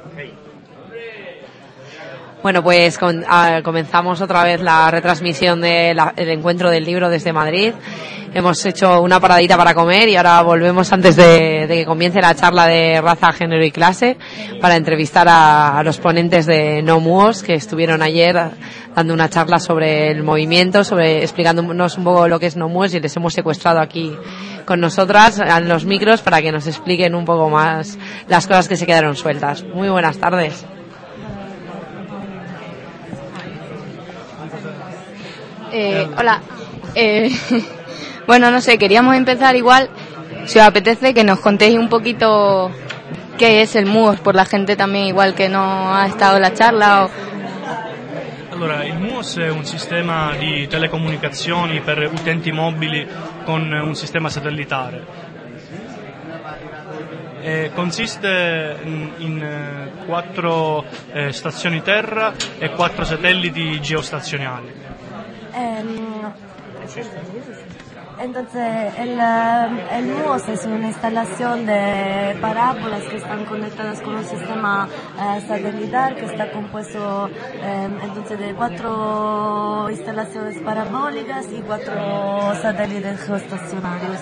Bueno, pues comenzamos otra vez la retransmisión del encuentro del libro desde Madrid. Hemos hecho una paradita para comer y ahora volvemos antes de que comience la charla de raza, género y clase para entrevistar a los ponentes de No Muos, que estuvieron ayer dando una charla sobre el movimiento, explicándonos un poco lo que es No Muos, y les hemos secuestrado aquí con nosotras en los micros para que nos expliquen un poco más las cosas que se quedaron sueltas. Muy buenas tardes. Hola. Bueno, no sé, queríamos empezar igual, si os apetece, que nos contéis un poquito qué es el MUOS, por la gente también igual que no ha estado en la charla. Allora, il MUOS è un sistema di telecomunicazioni per utenti mobili con un sistema satellitare. Consiste in 4 stazioni terra e 4 satelliti geostazionali. Entonces, el MUOS es una instalación de parábolas que están conectadas con un sistema satelital que está compuesto entonces de 4 instalaciones parabólicas y 4 satélites geostacionarios.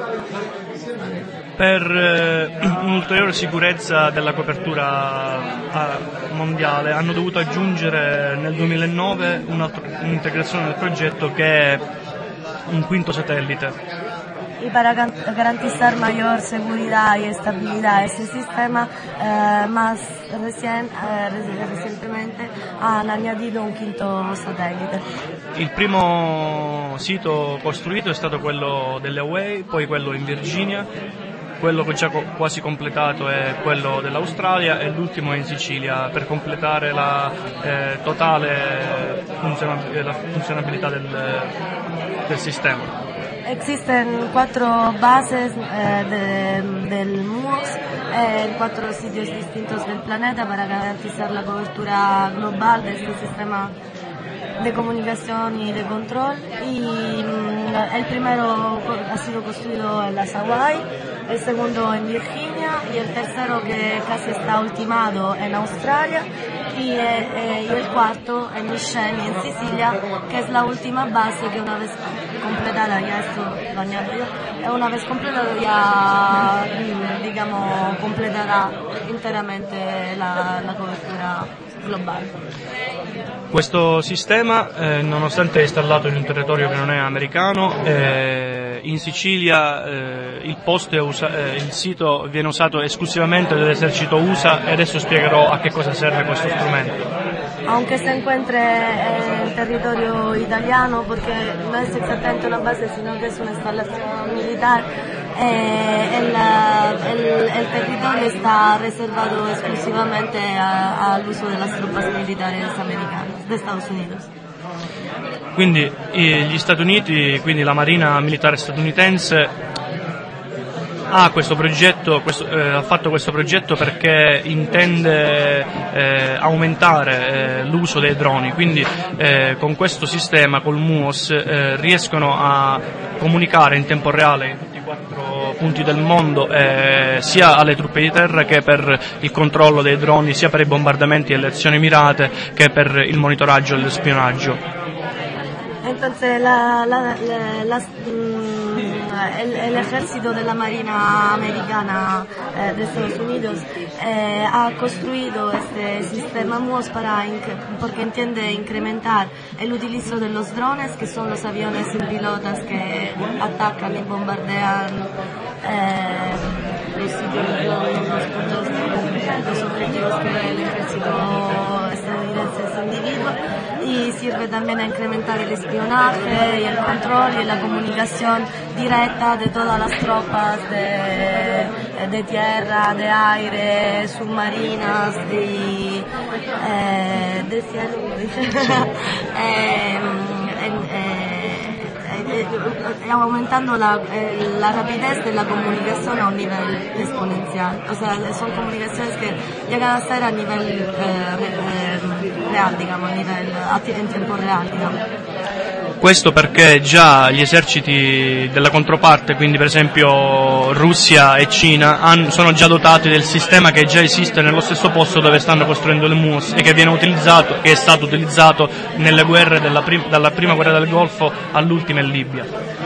Per un'ulteriore sicurezza della copertura mondiale hanno dovuto aggiungere nel 2009 un'integrazione del progetto che è un quinto satellite. Y para garantizar mayor seguridad y estabilidad a ese sistema, más recientemente han añadido un quinto satellite. Il primo sito costruito è stato quello delle Hawaii, poi quello in Virginia, quello che già quasi completato è quello dell'Australia e l'ultimo è in Sicilia per completare la totale funzionabilità del sistema. Existen 4 bases del MUOS en 4 sitios distintos del planeta para garantizar la cobertura global de este sistema de comunicación y de control. Y el primero ha sido construido en las Hawaii, el segundo en Virginia y el tercero, que casi está ultimado, en Australia, y el cuarto en Misceni, en Sicilia, que es la última base que una vez completada, ya esto lo añado yo, una vez completado ya, digamos, completará enteramente la cobertura globale. Questo sistema, nonostante è installato in un territorio che non è americano, in Sicilia il sito viene usato esclusivamente dall'esercito USA e adesso spiegherò a che cosa serve questo strumento. Aunque se encuentre en territorio italiano, porque no es exactamente una base, sino que es una instalación militar, el territorio está reservado exclusivamente al uso de las tropas militares americanas, de Estados Unidos. Quindi gli Stati Uniti, quindi la Marina Militare statunitense ha questo progetto, ha fatto questo progetto perché intende aumentare l'uso dei droni, quindi con questo sistema, col MUOS, riescono a comunicare in tempo reale in tutti i 4 punti del mondo, sia alle truppe di terra che per il controllo dei droni, sia per i bombardamenti e le azioni mirate che per il monitoraggio e lo spionaggio. Entonces el ejército de la Marina Americana de Estados Unidos ha construido este sistema MUOS porque entiende incrementar el utilizo de los drones, que son los aviones sin pilotas que atacan y bombardean los sitios, los objetivos que el ejército estadounidense individua, y sirve también a incrementar el espionaje y el control y la comunicación directa de todas las tropas de tierra, de aire, submarinas, de cielo, aumentando la rapidez de la comunicación a un nivel exponencial. O sea, son comunicaciones que llegan a ser a nivel real, digamos, en tiempo real, digamos. Questo perché già gli eserciti della controparte, quindi per esempio Russia e Cina, sono già dotati del sistema che già esiste nello stesso posto dove stanno costruendo le MUOS e che è stato utilizzato nelle guerre dalla prima guerra del Golfo all'ultima in Libia.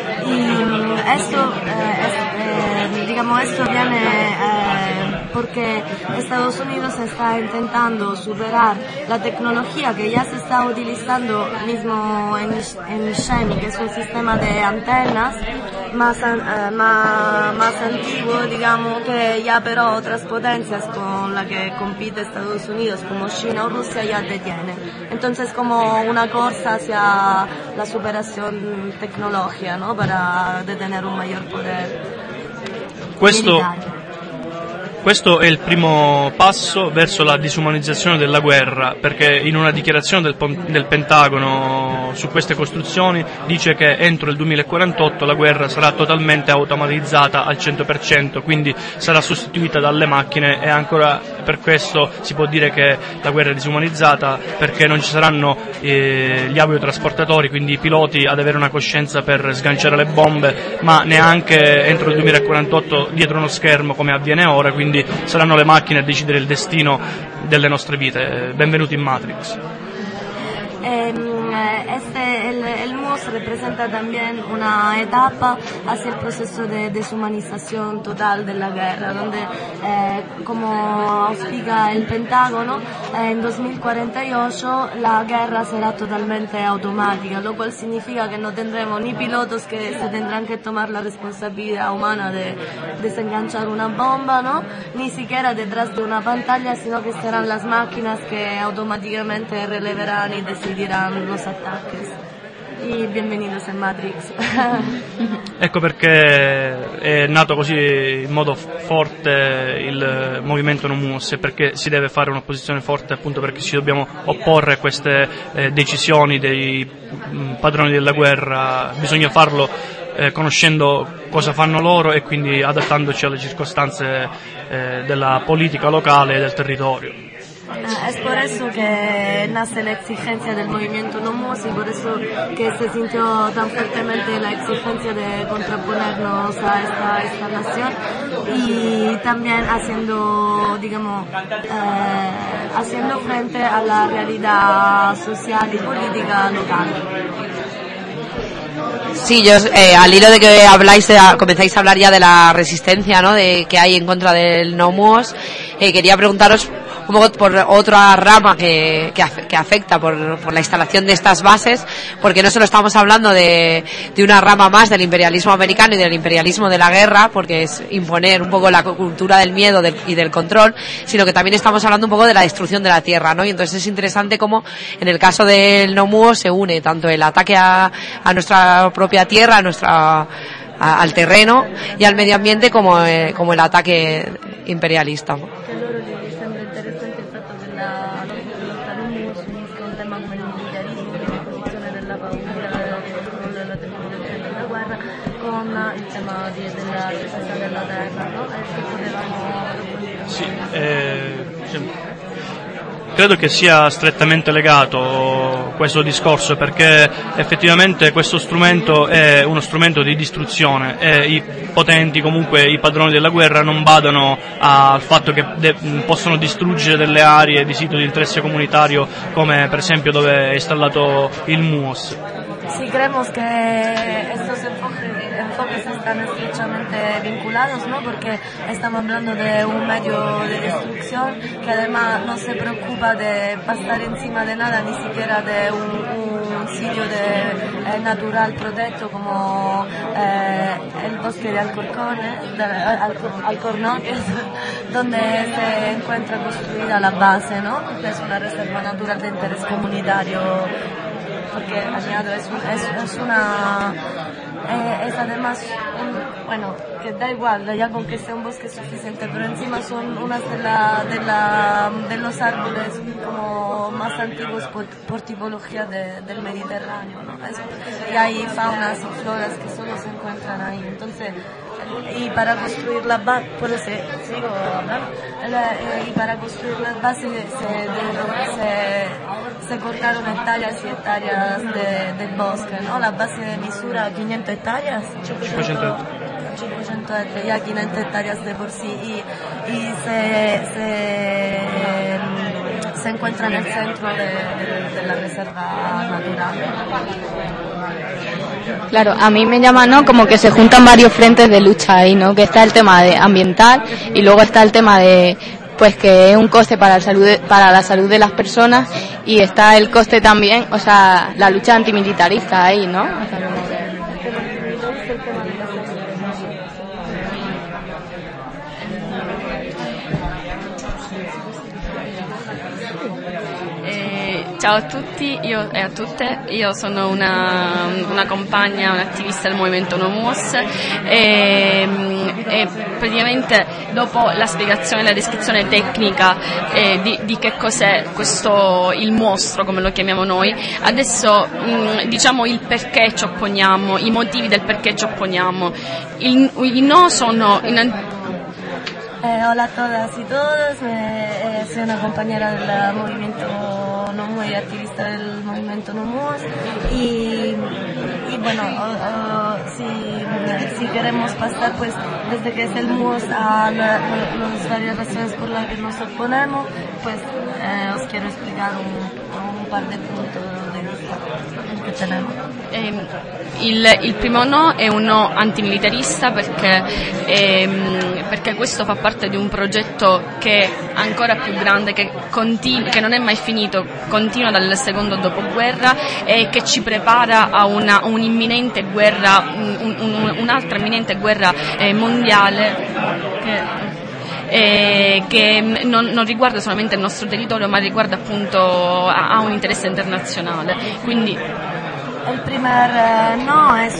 Esto viene porque Estados Unidos está intentando superar la tecnología que ya se está utilizando mismo en Shen, que es un sistema de antenas más antiguo, digamos, que ya pero otras potencias con la que compite Estados Unidos como China o Rusia ya detienen. Entonces como una corsa hacia la superación tecnológica, ¿no? Para detener un mayor poder. Questo è il primo passo verso la disumanizzazione della guerra, perché in una dichiarazione del Pentagono su queste costruzioni dice che entro il 2048 la guerra sarà totalmente automatizzata al 100%, quindi sarà sostituita dalle macchine, e ancora per questo si può dire che la guerra è disumanizzata, perché non ci saranno gli aviotrasportatori, quindi i piloti ad avere una coscienza per sganciare le bombe, ma neanche entro il 2048 dietro uno schermo come avviene ora, quindi saranno le macchine a decidere il destino delle nostre vite. Benvenuti in Matrix. El MUOS representa también una etapa hacia el proceso de deshumanización total de la guerra, donde, como explica el Pentágono, en 2048 la guerra será totalmente automática, lo cual significa que no tendremos ni pilotos que se tendrán que tomar la responsabilidad humana de desenganchar una bomba, ¿no? Ni siquiera detrás de una pantalla, sino que serán las máquinas que automáticamente releverán y decidirán los ataques. Y bienvenidos en Matrix. Ecco perché è nato così in modo forte il movimento No MUOS, e perché si deve fare un'opposizione forte, appunto perché ci dobbiamo opporre a queste decisioni dei padroni della guerra. Bisogna farlo conoscendo cosa fanno loro e quindi adattandoci alle circostanze della politica locale e del territorio. Es por eso que nace la exigencia del movimiento No MUOS y por eso que se sintió tan fuertemente la exigencia de contraponernos a esta nación, y también haciendo, digamos, haciendo frente a la realidad social y política local. Sí, yo al hilo de que comenzáis a hablar ya de la resistencia, ¿no?, de que hay en contra del No MUOS, quería preguntaros un poco por otra rama que afecta por la instalación de estas bases, porque no solo estamos hablando de una rama más del imperialismo americano y del imperialismo de la guerra, porque es imponer un poco la cultura del miedo y del control, sino que también estamos hablando un poco de la destrucción de la tierra, ¿no? Y entonces es interesante cómo en el caso del No MUOS se une tanto el ataque a nuestra propia tierra, al terreno y al medio ambiente, como el ataque imperialista. Il tema della difesa della terra, no? Sì, credo che sia strettamente legato questo discorso, perché effettivamente questo strumento è uno strumento di distruzione e i potenti, comunque i padroni della guerra, non badano al fatto che possono distruggere delle aree di sito di interesse comunitario, come per esempio dove è installato il MUOS. Sí, creemos que estos enfoques están estrechamente vinculados, ¿no? Porque estamos hablando de un medio de destrucción que además no se preocupa de pasar encima de nada, ni siquiera de un sitio natural protegido como el bosque de Alcornón, donde se encuentra construida la base, ¿no? Que es una reserva natural de interés comunitario. Porque añado, es es además, bueno, que da igual, ya con que sea un bosque es suficiente, pero encima son unas de los árboles como más antiguos por tipología del Mediterráneo, ¿no? Y hay faunas y floras que solo se encuentran ahí, entonces, y para construir la base, sigo hablando, y para construir las bases se cortaron hectáreas y hectáreas del bosque, ¿no? La base de misura 500 hectáreas. 500 hectáreas, ya 500 hectáreas de por sí, y se encuentra en el centro de la reserva natural. Claro, a mí me llama, ¿no?, como que se juntan varios frentes de lucha ahí, ¿no? Que está el tema de ambiental y luego está el tema de, pues, que es un coste para la salud de las personas, y está el coste también, o sea, la lucha antimilitarista ahí, ¿no? O sea, como que... Ciao a tutti e a tutte, io sono una compagna, un'attivista del movimento No MUOS e praticamente dopo la spiegazione e la descrizione tecnica di che cos'è questo, il mostro come lo chiamiamo noi, adesso diciamo il perché ci opponiamo, i motivi del perché ci opponiamo. I no sono hola a todas y todos, soy una compañera del movimiento No MUOS y activista del movimiento No MUOS, y bueno, si queremos pasar pues desde que es el MUOS a las varias razones por las que nos oponemos, pues os quiero explicar un par de puntos de vista che tenemos. Il primo no è un no antimilitarista perché questo fa parte di un progetto che è ancora più grande, che non è mai finito, continua dal secondo dopoguerra e che ci prepara a un'imminente guerra, un'altra imminente guerra mondiale che non riguarda solamente il nostro territorio, ma riguarda appunto ha un interesse internazionale. Quindi el primer no es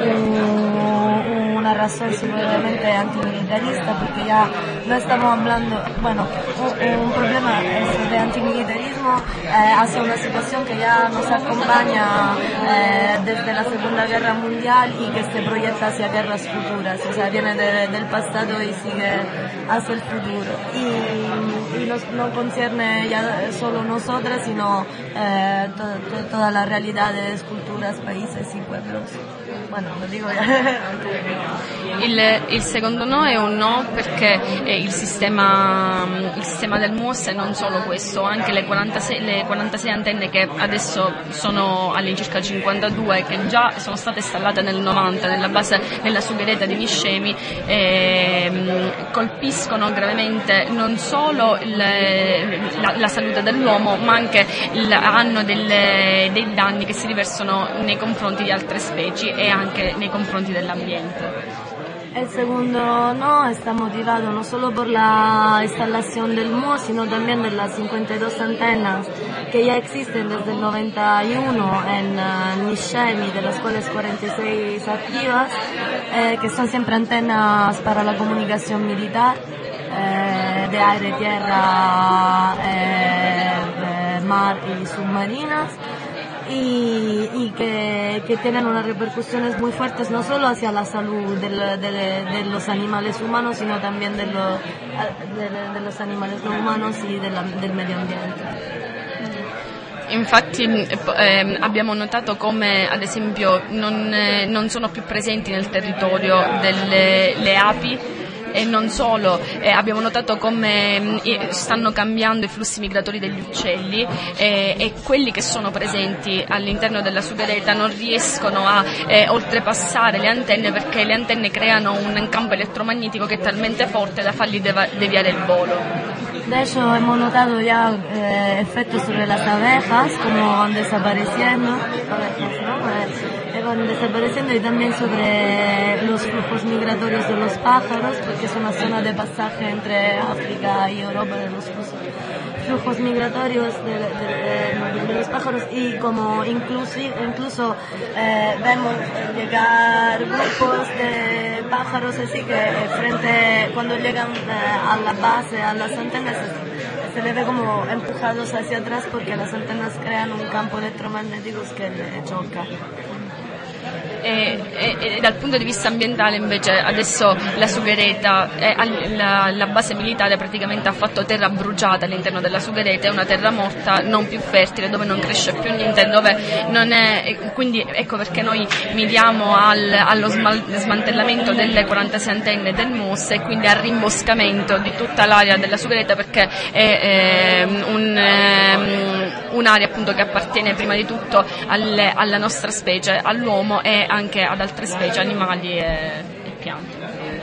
una razón simplemente antimilitarista, porque ya no estamos hablando, bueno, un problema es de antimilitarismo hacia una situación que ya nos acompaña desde la Segunda Guerra Mundial y que se proyecta hacia guerras futuras, o sea, viene del pasado y sigue hacia el futuro. Y no concierne ya solo nosotras, sino todas las realidades, culturas, países y pueblos. Bueno, lo dico ya. Il secondo no è un no perché il sistema del MUOS è non solo questo, anche le 46 antenne che adesso sono all'incirca 52, che già sono state installate nel 90 nella base nella sughereta di Niscemi, colpiscono gravemente non solo la salute dell'uomo, ma anche hanno dei danni che si riversano nei confronti di altre specie e anche nei confronti dell'ambiente. El segundo no está motivado no solo por la instalación del MUOS, sino también de las 52 antenas que ya existen desde el 91 en Niscemi, de las cuales 46 activas, que son siempre antenas para la comunicación militar, de aire, tierra, mar y submarinas. Y que tienen unas repercusiones muy fuertes no solo hacia la salud de los animales humanos, sino también de los animales no humanos y del medio ambiente. Infatti abbiamo notato come ad esempio non sono più presenti nel territorio le api. E non solo, abbiamo notato come stanno cambiando i flussi migratori degli uccelli e quelli che sono presenti all'interno della sughereta non riescono a oltrepassare le antenne, perché le antenne creano un campo elettromagnetico che è talmente forte da fargli deviare il volo. De hecho, hemos notado ya efectos sobre las abejas, como van desapareciendo, y también sobre los flujos migratorios de los pájaros, porque es una zona de pasaje entre África y Europa de los flujos migratorios de los pájaros y como incluso vemos llegar grupos de pájaros así que cuando llegan a la base, a las antenas, se le ve como empujados hacia atrás porque las antenas crean un campo elettromagnético che le gioca. E dal punto di vista ambientale invece adesso la Sughereta, la base militare praticamente ha fatto terra bruciata all'interno della Sughereta, è una terra morta, non più fertile, dove non cresce più niente, dove non è, quindi ecco perché noi miriamo allo smantellamento delle 46 antenne del MUOS e quindi al rimboscamento di tutta l'area della Sughereta, perché è un'area appunto che appartiene prima di tutto alla nostra specie, all'uomo e anche ad altre specie, animali e piante.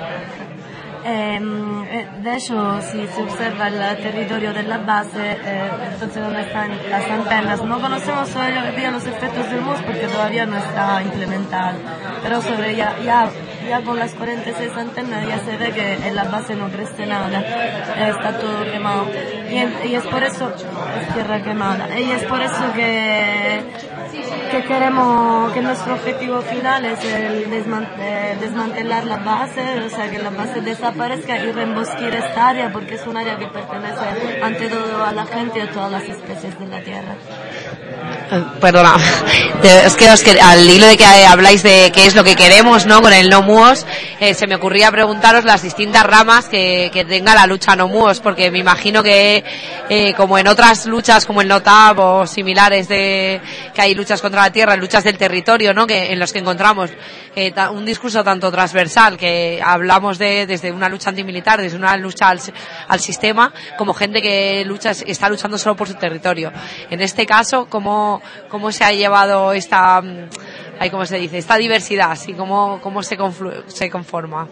De hecho, si se observa el territorio de la base, entonces donde están las antenas, no conocemos todavía los efectos del MUOS porque todavía no está implementado, pero sobre ya con las 46 antenas ya se ve que en la base no crece nada, está todo quemado y es por eso, es tierra quemada, y es por eso que queremos, que nuestro objetivo final es el desmantelar la base, o sea que la base desaparezca y reembosquir esta área porque es un área que pertenece ante todo a la gente y a todas las especies de la tierra. Perdona, es que al hilo de que habláis de qué es lo que queremos, ¿no? Con el no MUOS, se me ocurría preguntaros las distintas ramas que tenga la lucha no MUOS, porque me imagino que como en otras luchas como el NOTAP o similares que hay luchas contra la tierra, luchas del territorio, ¿no? Que en los que encontramos un discurso tanto transversal, que hablamos desde una lucha antimilitar, desde una lucha al sistema, como gente que está luchando solo por su territorio. En este caso, ¿cómo se ha llevado esta, ¿cómo se dice? Esta diversidad, ¿sí? ¿Cómo se conforma?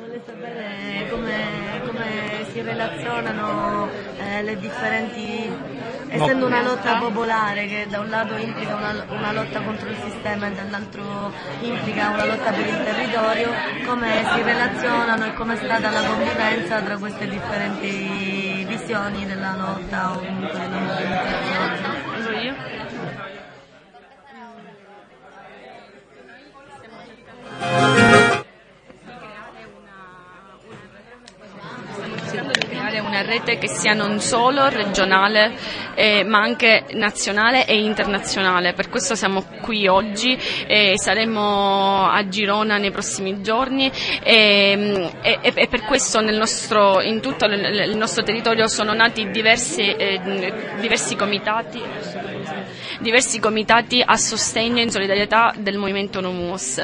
Come si relazionano le differenti, essendo una lotta popolare che da un lato implica una lotta contro il sistema e dall'altro implica una lotta per il territorio, come si relazionano e come è stata la convivenza tra queste differenti visioni della lotta o comunque della mobilitazione. Una rete che sia non solo regionale ma anche nazionale e internazionale. Per questo siamo qui oggi e saremo a Girona nei prossimi giorni e per questo in tutto il nostro territorio sono nati diversi comitati a sostegno e in solidarietà del movimento No MUOS.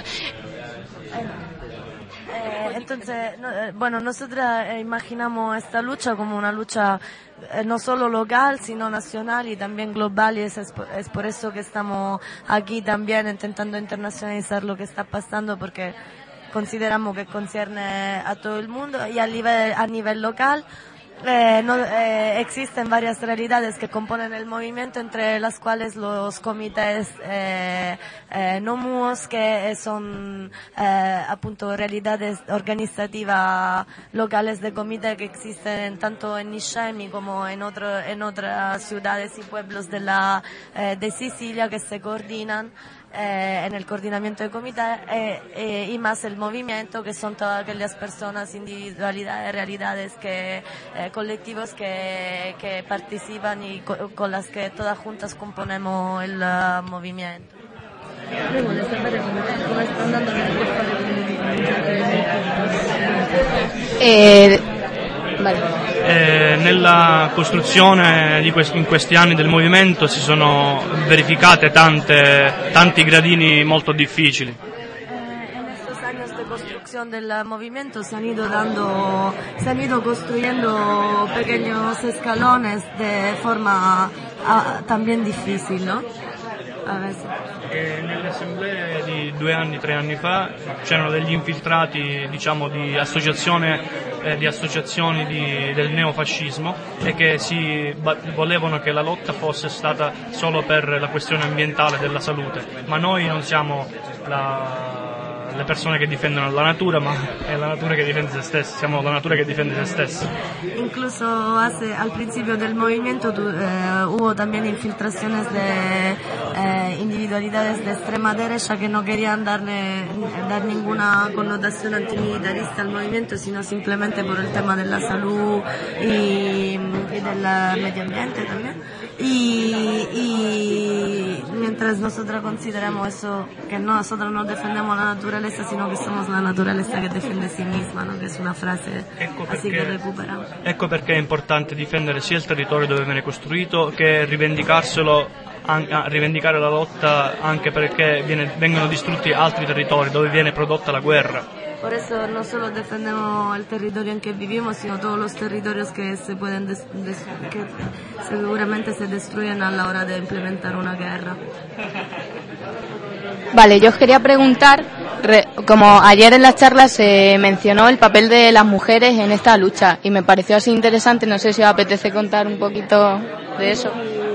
Entonces, nosotros imaginamos esta lucha como una lucha no solo local, sino nacional y también global, y es por eso que estamos aquí también intentando internacionalizar lo que está pasando, porque consideramos que concierne a todo el mundo y a nivel local. Existen varias realidades que componen el movimiento, entre las cuales los comités no MUOS, que son appunto realidades organizativas locales de comité que existen tanto en Niscemi como en otras ciudades y pueblos de Sicilia, que se coordinan en el coordinamiento de comité y más el movimiento, que son todas aquellas personas, individualidades, realidades, colectivos que participan y con las que todas juntas componemos el movimiento. Volevo sapere come sta andando nella costruzione in questi anni del movimento si sono verificate tanti gradini molto difficili. En estos años de construcción del movimiento se han ido construyendo pequeños escalones de forma también difícil, ¿no? A veces. Nelle assemblee di 2 anni, 3 anni fa c'erano degli infiltrati, diciamo, di associazioni del neofascismo e che volevano che la lotta fosse stata solo per la questione ambientale della salute, ma noi non siamo la le persone che difendono la natura, ma è la natura che difende se stessa, siamo la natura che difende se stessa. Incluso al principio del movimiento hubo también infiltraciones de individualidades de extrema derecha que no querían dar ninguna connotación antimilitarista al movimiento, sino simplemente por el tema de la salud y del medio ambiente también. Y mientras nosotros consideramos eso, que nosotros no defendemos la naturaleza, sino que somos la naturaleza che defiende sí misma, ¿no? Che è una frase así che recuperiamo. Ecco perché è importante difendere sia il territorio dove viene costruito che rivendicare la lotta anche perché vengono distrutti altri territori dove viene prodotta la guerra. Por eso no solo defendemos el territorio en que vivimos, sino todos los territorios que se pueden que seguramente se destruyen a la hora de implementar una guerra. Vale, yo os quería preguntar, como ayer en la charla se mencionó el papel de las mujeres en esta lucha y me pareció así interesante, no sé si os apetece contar un poquito de eso.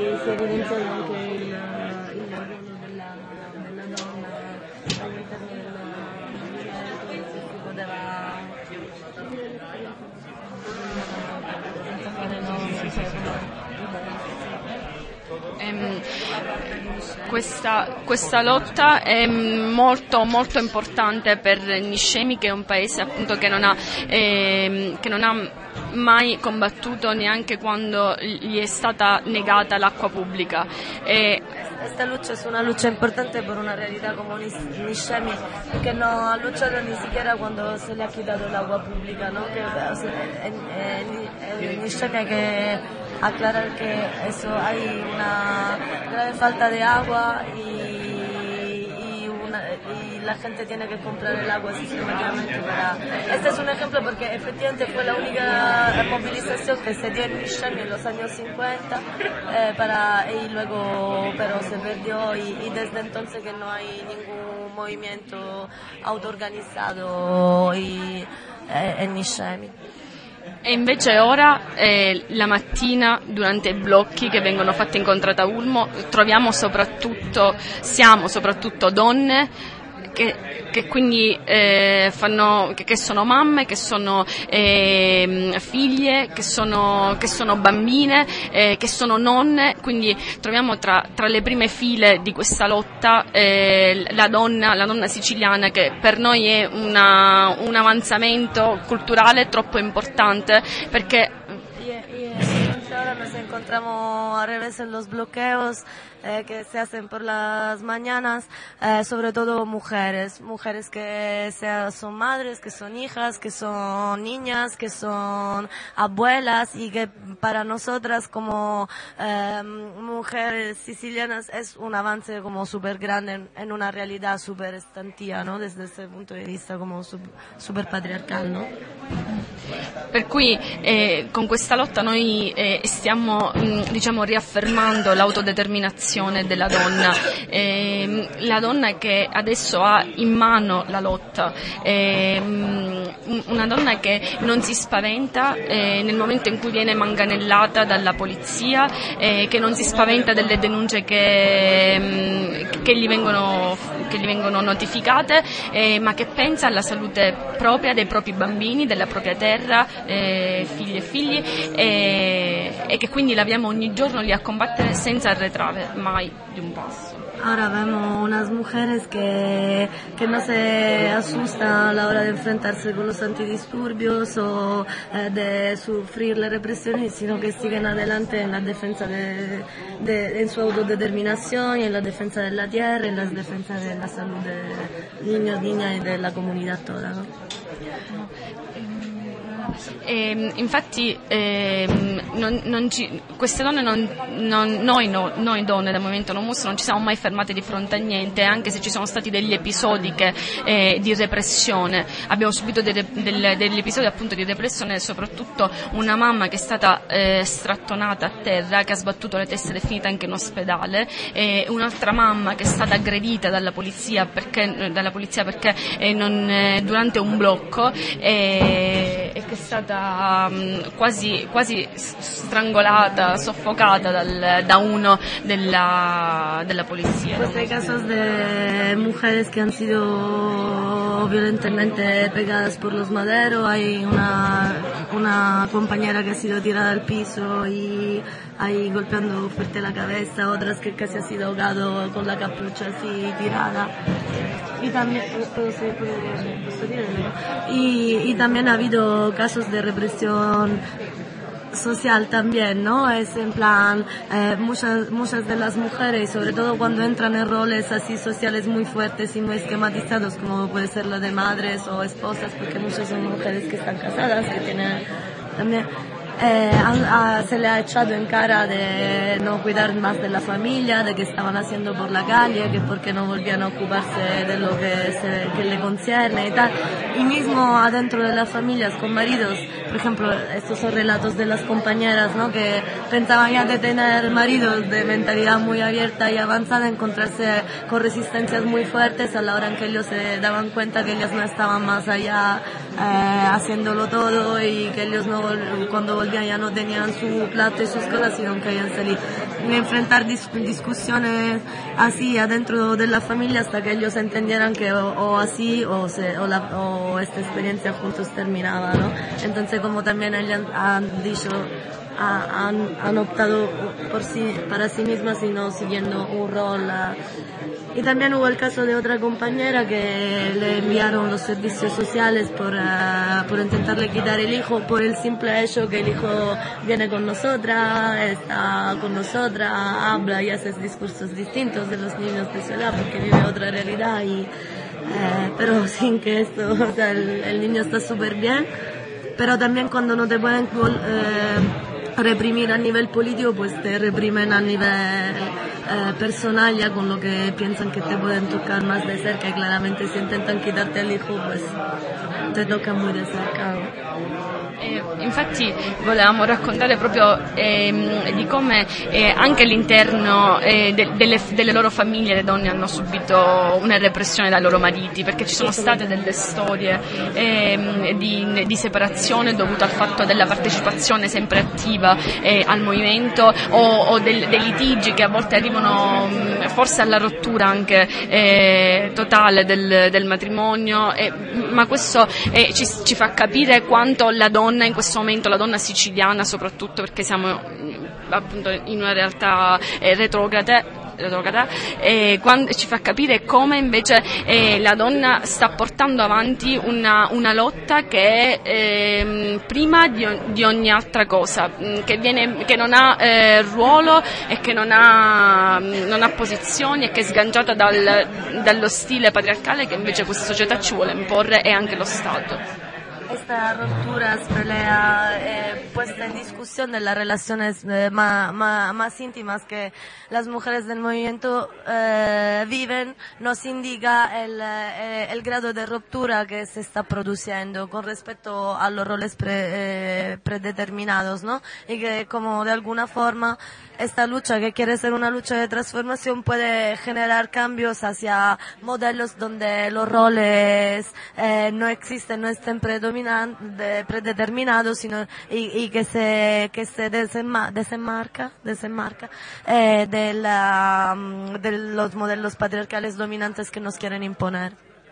Questa lotta è molto molto importante per Niscemi, che è un paese appunto che non ha mai combattuto neanche quando gli è stata negata l'acqua pubblica. Esta lucha es una lucha importante por una realidad como Niscemi, que no ha luchado ni siquiera cuando se le ha quitado el agua pública, ¿no? Que, en Niscemi hay que aclarar que eso hay una grave falta de agua y la gente tiene que comprar el agua sistemáticamente para... Este es un ejemplo porque efectivamente fue la única movilización que se dio en Niscemi en los años 50 y luego pero se perdió y desde entonces que no hay ningún movimiento autoorganizzato en Niscemi. E invece ora, la mattina, durante i blocchi che vengono fatti in contrada Ulmo, siamo soprattutto donne che quindi che sono mamme, che sono figlie, che sono bambine, che sono nonne, quindi troviamo tra le prime file di questa lotta la donna siciliana, che per noi è un avanzamento culturale troppo importante perché ahora nos encontramos al revés en los bloqueos que se hacen por las mañanas, sobre todo mujeres que son madres, que son hijas, que son niñas, que son abuelas y que para nosotras como mujeres sicilianas es un avance como súper grande en una realidad súper estantia, ¿no? Desde ese punto de vista como súper patriarcal, ¿no? Per cui con questa lotta noi stiamo riaffermando l'autodeterminazione della donna, la donna che adesso ha in mano la lotta, una donna che non si spaventa nel momento in cui viene manganellata dalla polizia, che non si spaventa delle denunce che gli vengono notificate, ma che pensa alla salute propria, dei propri bambini, della propria terra, figli e figli, e che quindi la vediamo ogni giorno lì a combattere senza arretrare mai di un passo. Ahora vemos unas mujeres que no se asustan a la hora de enfrentarse con los antidisturbios o de sufrir la represión, sino que siguen adelante en la defensa en su autodeterminación y en la defensa de la tierra, en la defensa de la salud de niños, niñas y de la comunidad toda, ¿no? Infatti queste donne noi donne del Movimento Non Mus non ci siamo mai fermate di fronte a niente, anche se ci sono stati degli episodi di repressione. Abbiamo subito degli episodi appunto di repressione, soprattutto una mamma che è stata strattonata a terra, che ha sbattuto le teste ed è finita anche in ospedale, e un'altra mamma che è stata aggredita dalla polizia perché durante un blocco, e che è stata quasi strangolata, soffocata da uno della policía. Pues hay casos de mujeres que han sido violentamente pegadas por los maderos, hay una compañera que ha sido tirada al piso y ahí golpeando fuerte la cabeza, otras que casi ha sido ahogado con la capucha así tirada. Y también, y también ha habido casos de represión social también, ¿no? Es en plan, muchas de las mujeres, sobre todo cuando entran en roles así sociales muy fuertes y muy esquematizados, como puede ser la de madres o esposas, porque muchas son mujeres que están casadas, que tienen también... se le ha echado en cara de no cuidar más de la familia, de que estaban haciendo por la calle, que porque no volvían a ocuparse de lo que le concierne y tal. Y mismo adentro de las familias con maridos, por ejemplo, estos son relatos de las compañeras, ¿no? Que pensaban ya de tener maridos de mentalidad muy abierta y avanzada, encontrarse con resistencias muy fuertes a la hora en que ellos se daban cuenta que ellas no estaban más allá haciéndolo todo y que ellos no cuando volvían ya no tenían su plato y sus cosas, sino que querían salir. Enfrentar discusiones así adentro de la familia hasta que ellos entendieran que o así o esta experiencia juntos terminaba, ¿no? Entonces, como también ellas han dicho, han optado para sí mismas y no siguiendo un rol. Y también hubo el caso de otra compañera que le enviaron los servicios sociales por intentarle quitar el hijo, por el simple hecho que el hijo viene con nosotras, está con nosotras, habla y hace discursos distintos de los niños de su edad porque vive otra realidad pero sin que esto, o sea, el niño está súper bien, pero también cuando no te pueden reprimir a nivel político, pues te reprimen a nivel personal, ya con lo que piensan que te pueden tocar más de cerca, y claramente si intentan quitarte el hijo, pues te toca muy de cerca. Infatti volevamo raccontare proprio di come anche all'interno delle loro famiglie le donne hanno subito una repressione dai loro mariti, perché ci sono state delle storie di separazione dovute al fatto della partecipazione sempre attiva al movimento o dei litigi che a volte arrivano forse alla rottura anche totale del matrimonio, ma questo ci fa capire quanto la donna in questo momento, la donna siciliana soprattutto, perché siamo appunto in una realtà retrograda, quando ci fa capire come invece la donna sta portando avanti una lotta che è prima di ogni altra cosa, che non ha ruolo e che non ha posizioni e che è sganciata dallo stile patriarcale che invece questa società ci vuole imporre, e anche lo Stato. Estas rupturas, pelea, puesta en discusión de las relaciones más íntimas que las mujeres del movimiento viven, nos indica el grado de ruptura que se está produciendo con respecto a los roles predeterminados, ¿no? Y que como de alguna forma esta lucha, que quiere ser una lucha de transformación, puede generar cambios hacia modelos donde los roles no existen, no estén predeterminados, sino y que se desenmarca de los modelos patriarcales dominantes que nos quieren imponer.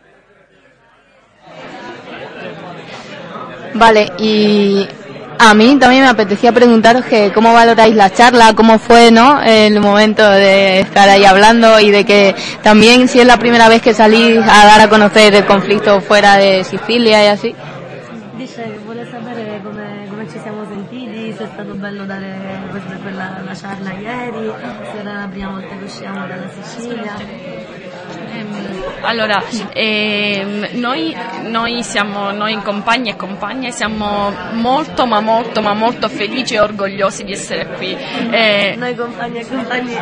Vale, y a mí también me apetecía preguntaros que cómo valoráis la charla, cómo fue, ¿no?, el momento de estar ahí hablando, y de que también si es la primera vez que salís a dar a conocer el conflicto fuera de Sicilia y así. Dice che vuole sapere come ci siamo sentiti, se è stato bello dare la charla ieri, se era la prima volta che usciamo dalla Sicilia. Allora, noi compagni e compagne siamo molto felici e orgogliosi di essere qui. Noi compagni e compagni,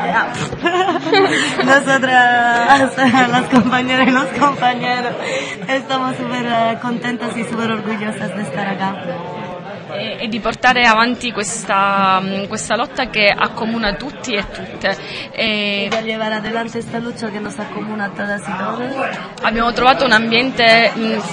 nosotras, las compañeras y los compañeros, estamos súper contentas y súper orgullosas de estar acá. e di portare avanti questa lotta che accomuna tutti e tutte. Y de llevar adelante esta lucha que nos acomuna a todas y todos. Abbiamo trovato un ambiente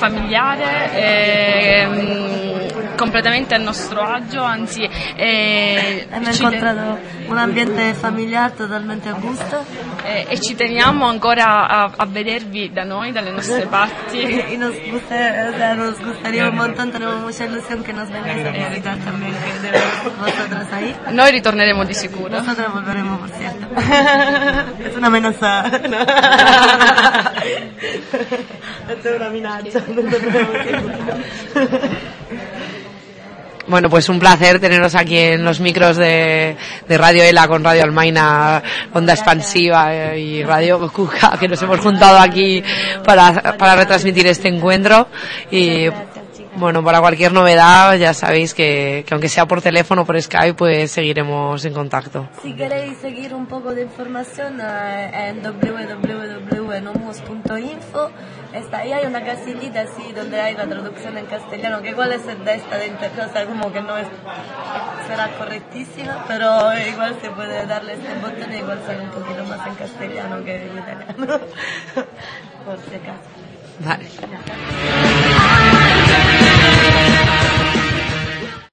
familiare, completamente a nostro agio, anzi Hemos encontrado un ambiente familiar totalmente a gusto. E ci teniamo ancora a vedervi da noi, dalle nostre parti. Y nos gustaría un montón, tenemos mucha ilusión que nos vengáis a visitar también, que de ver vosotros ahí. Noi ritorneremo di sicuro. Nosotros volveremos, por cierto. Es una amenaza. No. Esto es una amenaza. Bueno, pues un placer teneros aquí en los micros de Radio ELA con Radio Almaina, Onda Expansiva y Radio Cuca, que nos hemos juntado aquí para retransmitir este encuentro. Y bueno, para cualquier novedad ya sabéis que aunque sea por teléfono o por Skype, pues seguiremos en contacto. Si queréis seguir un poco de información en www.nomus.info, está ahí, hay una casillita así donde hay la traducción en castellano, que igual es de esta de internet, o sea, como que no será correctísima, pero igual se puede darle este botón y igual sale un poquito más en castellano que en italiano, por si acaso. Vale.